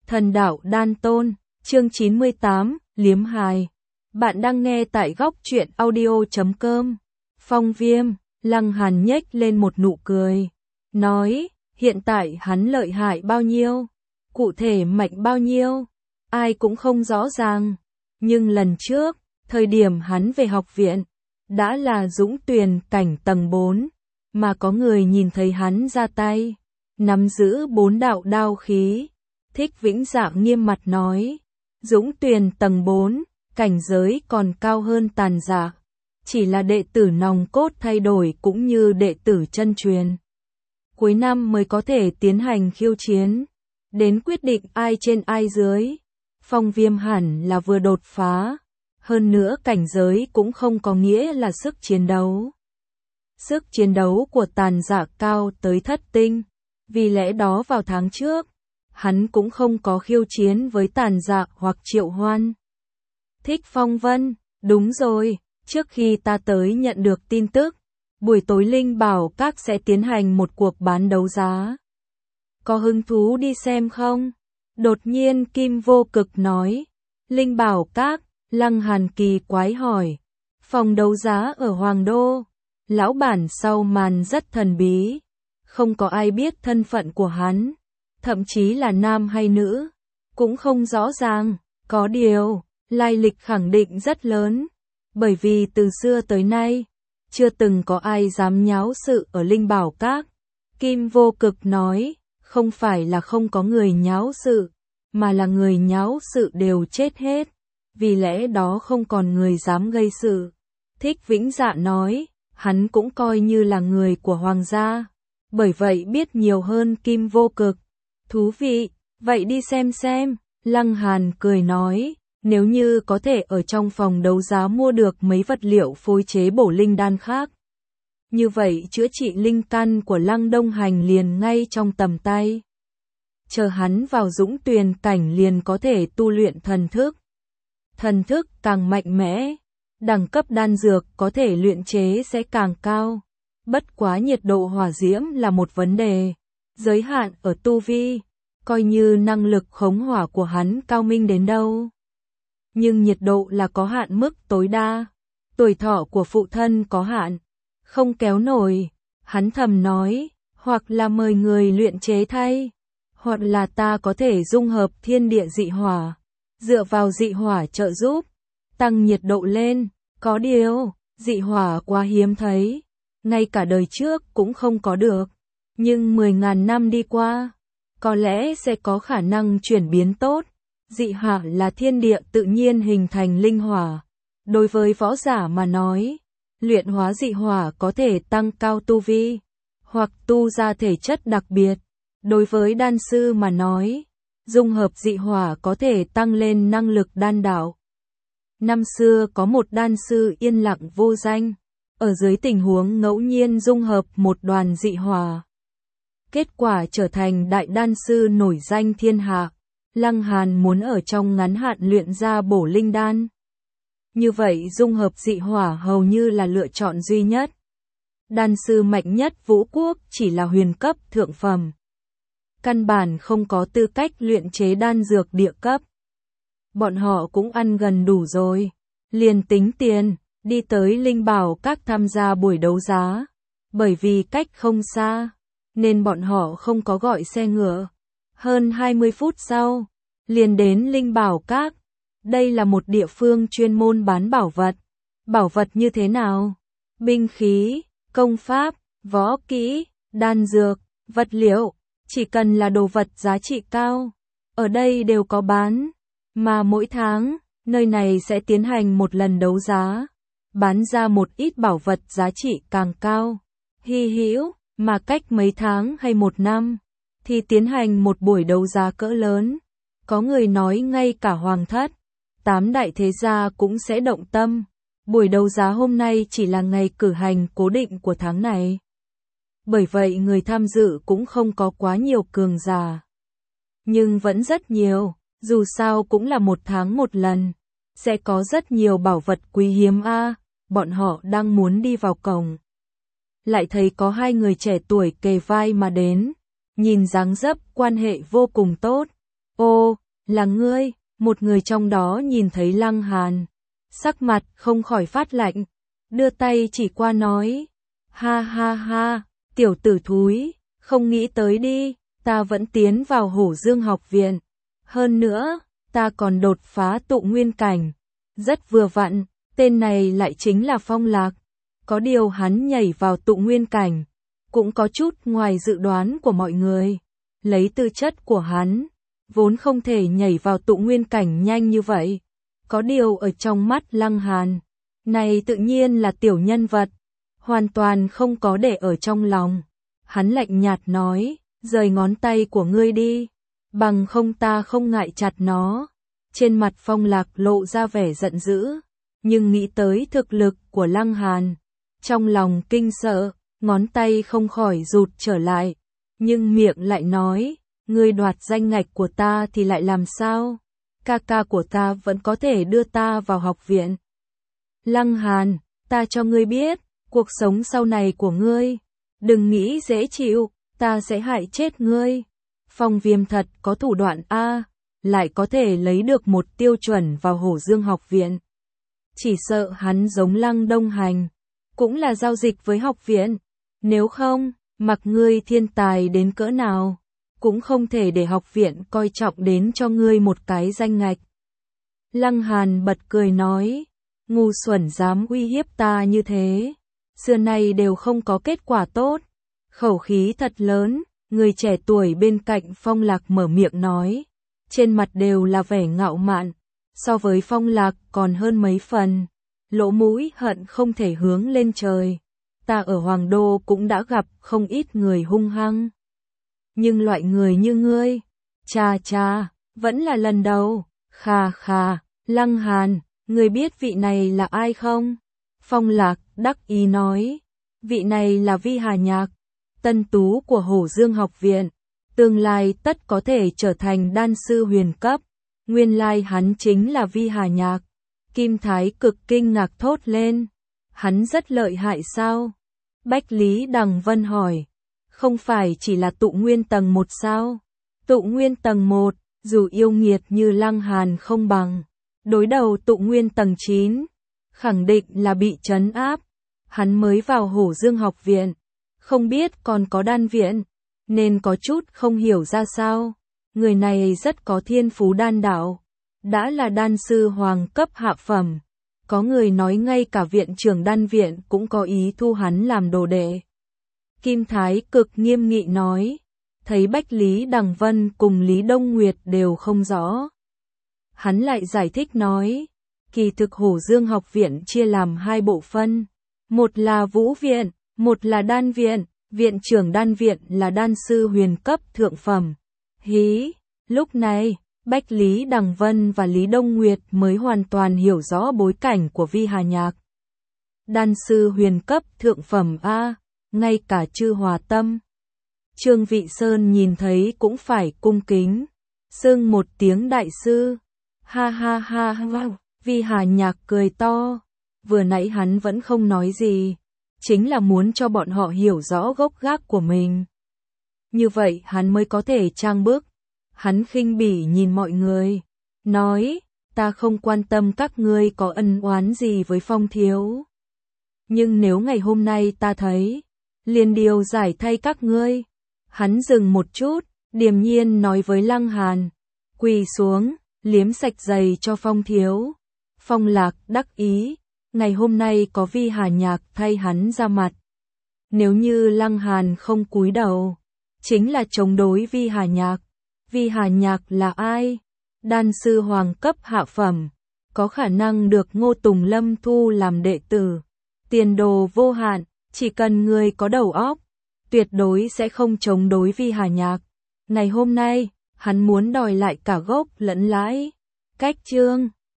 Thần đạo đan tôn, chương 98, liếm hài. Bạn đang nghe tại góc truyện audio.com. Phong Viêm, Lăng Hàn nhếch lên một nụ cười, nói, hiện tại hắn lợi hại bao nhiêu, cụ thể mạnh bao nhiêu, ai cũng không rõ ràng. Nhưng lần trước, thời điểm hắn về học viện, đã là dũng tuyền cảnh tầng 4, mà có người nhìn thấy hắn ra tay, nắm giữ 4 đạo đao khí. Thích Vĩnh Dạ nghiêm mặt nói, dũng tuyền tầng 4, cảnh giới còn cao hơn Tàn Dạ, chỉ là đệ tử nòng cốt thay đổi cũng như đệ tử chân truyền. Cuối năm mới có thể tiến hành khiêu chiến, đến quyết định ai trên ai dưới. Phong Viêm hẳn là vừa đột phá, hơn nữa cảnh giới cũng không có nghĩa là sức chiến đấu. Sức chiến đấu của Tàn Dạ cao tới thất tinh, vì lẽ đó vào tháng trước, hắn cũng không có khiêu chiến với Tàn Dạ hoặc Triệu Hoan. Thích Phong Vân, đúng rồi, trước khi ta tới nhận được tin tức, buổi tối Linh Bảo Các sẽ tiến hành một cuộc bán đấu giá. Có hứng thú đi xem không? Đột nhiên Kim Vô Cực nói. Linh Bảo Các, Lăng Hàn kỳ quái hỏi. Phòng đấu giá ở Hoàng Đô, lão bản sau màn rất thần bí, không có ai biết thân phận của hắn, thậm chí là nam hay nữ, cũng không rõ ràng, có điều, lai lịch khẳng định rất lớn, bởi vì từ xưa tới nay, chưa từng có ai dám nháo sự ở Linh Bảo Các. Kim Vô Cực nói, không phải là không có người nháo sự, mà là người nháo sự đều chết hết, vì lẽ đó không còn người dám gây sự. Thích Vĩnh Dạ nói, hắn cũng coi như là người của hoàng gia, bởi vậy biết nhiều hơn Kim Vô Cực. Thú vị, vậy đi xem. Lăng Hàn cười nói, nếu như có thể ở trong phòng đấu giá mua được mấy vật liệu phối chế bổ linh đan khác, như vậy chữa trị linh căn của Lăng Đông Hành liền ngay trong tầm tay. Chờ hắn vào dũng tuyền cảnh liền có thể tu luyện thần thức. Thần thức càng mạnh mẽ, đẳng cấp đan dược có thể luyện chế sẽ càng cao. Bất quá nhiệt độ hỏa diễm là một vấn đề, giới hạn ở tu vi, coi như năng lực khống hỏa của hắn cao minh đến đâu. Nhưng nhiệt độ là có hạn mức tối đa, tuổi thọ của phụ thân có hạn, không kéo nổi. Hắn thầm nói, hoặc là mời người luyện chế thay, hoặc là ta có thể dung hợp thiên địa dị hỏa, dựa vào dị hỏa trợ giúp, tăng nhiệt độ lên. Có điều, dị hỏa quá hiếm thấy, ngay cả đời trước cũng không có được, nhưng 10.000 năm đi qua, có lẽ sẽ có khả năng chuyển biến tốt. Dị hỏa là thiên địa tự nhiên hình thành linh hỏa. Đối với võ giả mà nói, luyện hóa dị hỏa có thể tăng cao tu vi, hoặc tu ra thể chất đặc biệt. Đối với đan sư mà nói, dung hợp dị hỏa có thể tăng lên năng lực đan đạo. Năm xưa có một đan sư yên lặng vô danh, ở dưới tình huống ngẫu nhiên dung hợp một đoàn dị hỏa. Kết quả trở thành đại đan sư nổi danh thiên hạ. Lăng Hàn muốn ở trong ngắn hạn luyện ra bổ linh đan. Như vậy dung hợp dị hỏa hầu như là lựa chọn duy nhất. Đan sư mạnh nhất Vũ Quốc chỉ là huyền cấp thượng phẩm. Căn bản không có tư cách luyện chế đan dược địa cấp. Bọn họ cũng ăn gần đủ rồi, liền tính tiền, đi tới Linh Bảo Các tham gia buổi đấu giá. Bởi vì cách không xa, nên bọn họ không có gọi xe ngựa. Hơn 20 phút sau, liền đến Linh Bảo Các. Đây là một địa phương chuyên môn bán bảo vật. Bảo vật như thế nào? Binh khí, công pháp, võ kỹ, đan dược, vật liệu, chỉ cần là đồ vật giá trị cao, ở đây đều có bán. Mà mỗi tháng, nơi này sẽ tiến hành một lần đấu giá, bán ra một ít bảo vật giá trị càng cao, hy hữu, mà cách mấy tháng hay một năm, thì tiến hành một buổi đấu giá cỡ lớn. Có người nói ngay cả hoàng thất, 8 đại thế gia cũng sẽ động tâm. Buổi đấu giá hôm nay chỉ là ngày cử hành cố định của tháng này. Bởi vậy người tham dự cũng không có quá nhiều cường giả. Nhưng vẫn rất nhiều, dù sao cũng là một tháng một lần. Sẽ có rất nhiều bảo vật quý hiếm bọn họ đang muốn đi vào cổng. Lại thấy có hai người trẻ tuổi kề vai mà đến. Nhìn dáng dấp quan hệ vô cùng tốt. Ô, là ngươi, một người trong đó nhìn thấy Lăng Hàn. Sắc mặt không khỏi phát lạnh, đưa tay chỉ qua nói. Ha ha ha, tiểu tử thúi, không nghĩ tới đi, ta vẫn tiến vào Hổ Dương học viện. Hơn nữa, ta còn đột phá tụ nguyên cảnh. Rất vừa vặn, tên này lại chính là Phong Lạc. Có điều hắn nhảy vào tụ nguyên cảnh, cũng có chút ngoài dự đoán của mọi người. Lấy tư chất của hắn, vốn không thể nhảy vào tụ nguyên cảnh nhanh như vậy. Có điều ở trong mắt Lăng Hàn, này tự nhiên là tiểu nhân vật, hoàn toàn không có để ở trong lòng. Hắn lạnh nhạt nói, rời ngón tay của ngươi đi, bằng không ta không ngại chặt nó. Trên mặt Phong Lạc lộ ra vẻ giận dữ, nhưng nghĩ tới thực lực của Lăng Hàn, trong lòng kinh sợ, ngón tay không khỏi rụt trở lại, nhưng miệng lại nói, ngươi đoạt danh ngạch của ta thì lại làm sao? Ca ca của ta vẫn có thể đưa ta vào học viện. Lăng Hàn, ta cho ngươi biết, cuộc sống sau này của ngươi, đừng nghĩ dễ chịu, ta sẽ hại chết ngươi. Phong Viêm thật có thủ đoạn a, lại có thể lấy được một tiêu chuẩn vào Hổ Dương học viện. Chỉ sợ hắn giống Lăng Đông Hành, cũng là giao dịch với học viện, nếu không, mặc ngươi thiên tài đến cỡ nào, cũng không thể để học viện coi trọng đến cho ngươi một cái danh ngạch. Lăng Hàn bật cười nói, ngu xuẩn dám uy hiếp ta như thế, xưa nay đều không có kết quả tốt. Khẩu khí thật lớn, người trẻ tuổi bên cạnh Phong Lạc mở miệng nói, trên mặt đều là vẻ ngạo mạn, so với Phong Lạc còn hơn mấy phần, lỗ mũi hận không thể hướng lên trời. Ta ở Hoàng Đô cũng đã gặp không ít người hung hăng, nhưng loại người như ngươi, cha, vẫn là lần đầu. Khà, Lăng Hàn, ngươi biết vị này là ai không? Phong Lạc đắc ý nói, vị này là Vi Hà Nhạc, tân tú của Hổ Dương học viện, tương lai tất có thể trở thành đan sư huyền cấp. Nguyên lai hắn chính là Vi Hà Nhạc. Kim Thái cực kinh ngạc thốt lên, hắn rất lợi hại sao? Bách Lý Đằng Vân hỏi, không phải chỉ là tụ nguyên tầng 1 sao? Tụ nguyên tầng 1, dù yêu nghiệt như Lăng Hàn không bằng, đối đầu tụ nguyên tầng 9, khẳng định là bị trấn áp. Hắn mới vào Hổ Dương học viện, không biết còn có đan viện, nên có chút không hiểu ra sao. Người này rất có thiên phú đan đạo, đã là đan sư hoàng cấp hạ phẩm. Có người nói ngay cả viện trưởng đan viện cũng có ý thu hắn làm đồ đệ. Kim Thái cực nghiêm nghị nói, thấy Bách Lý Đằng Vân cùng Lý Đông Nguyệt đều không rõ. Hắn lại giải thích nói, kỳ thực Hổ Dương học viện chia làm 2 bộ phân, một là vũ viện, một là đan viện, viện trưởng đan viện là đan sư huyền cấp thượng phẩm. Lúc này, Bách Lý Đằng Vân và Lý Đông Nguyệt mới hoàn toàn hiểu rõ bối cảnh của Vi Hà Nhạc. Đan sư huyền cấp thượng phẩm a, ngay cả Chư Hòa Tâm, Trương Vị Sơn nhìn thấy cũng phải cung kính, xưng một tiếng đại sư. Ha, Vi Hà Nhạc cười to, vừa nãy hắn vẫn không nói gì, chính là muốn cho bọn họ hiểu rõ gốc gác của mình. Như vậy hắn mới có thể trang bức. Hắn khinh bỉ nhìn mọi người, nói, ta không quan tâm các ngươi có ân oán gì với Phong thiếu. Nhưng nếu ngày hôm nay ta thấy, liền điều giải thay các ngươi. Hắn dừng một chút, điềm nhiên nói với Lăng Hàn, quỳ xuống, liếm sạch giày cho Phong thiếu. Phong Lạc đắc ý, ngày hôm nay có Vi Hà Nhạc thay hắn ra mặt. Nếu như Lăng Hàn không cúi đầu, chính là chống đối Vi Hà Nhạc. Vi Hà Nhạc là ai? Đan sư hoàng cấp hạ phẩm, có khả năng được Ngô Tùng Lâm thu làm đệ tử. Tiền đồ vô hạn, chỉ cần người có đầu óc, tuyệt đối sẽ không chống đối Vi Hà Nhạc. Ngày hôm nay, hắn muốn đòi lại cả gốc lẫn lãi. Cách chương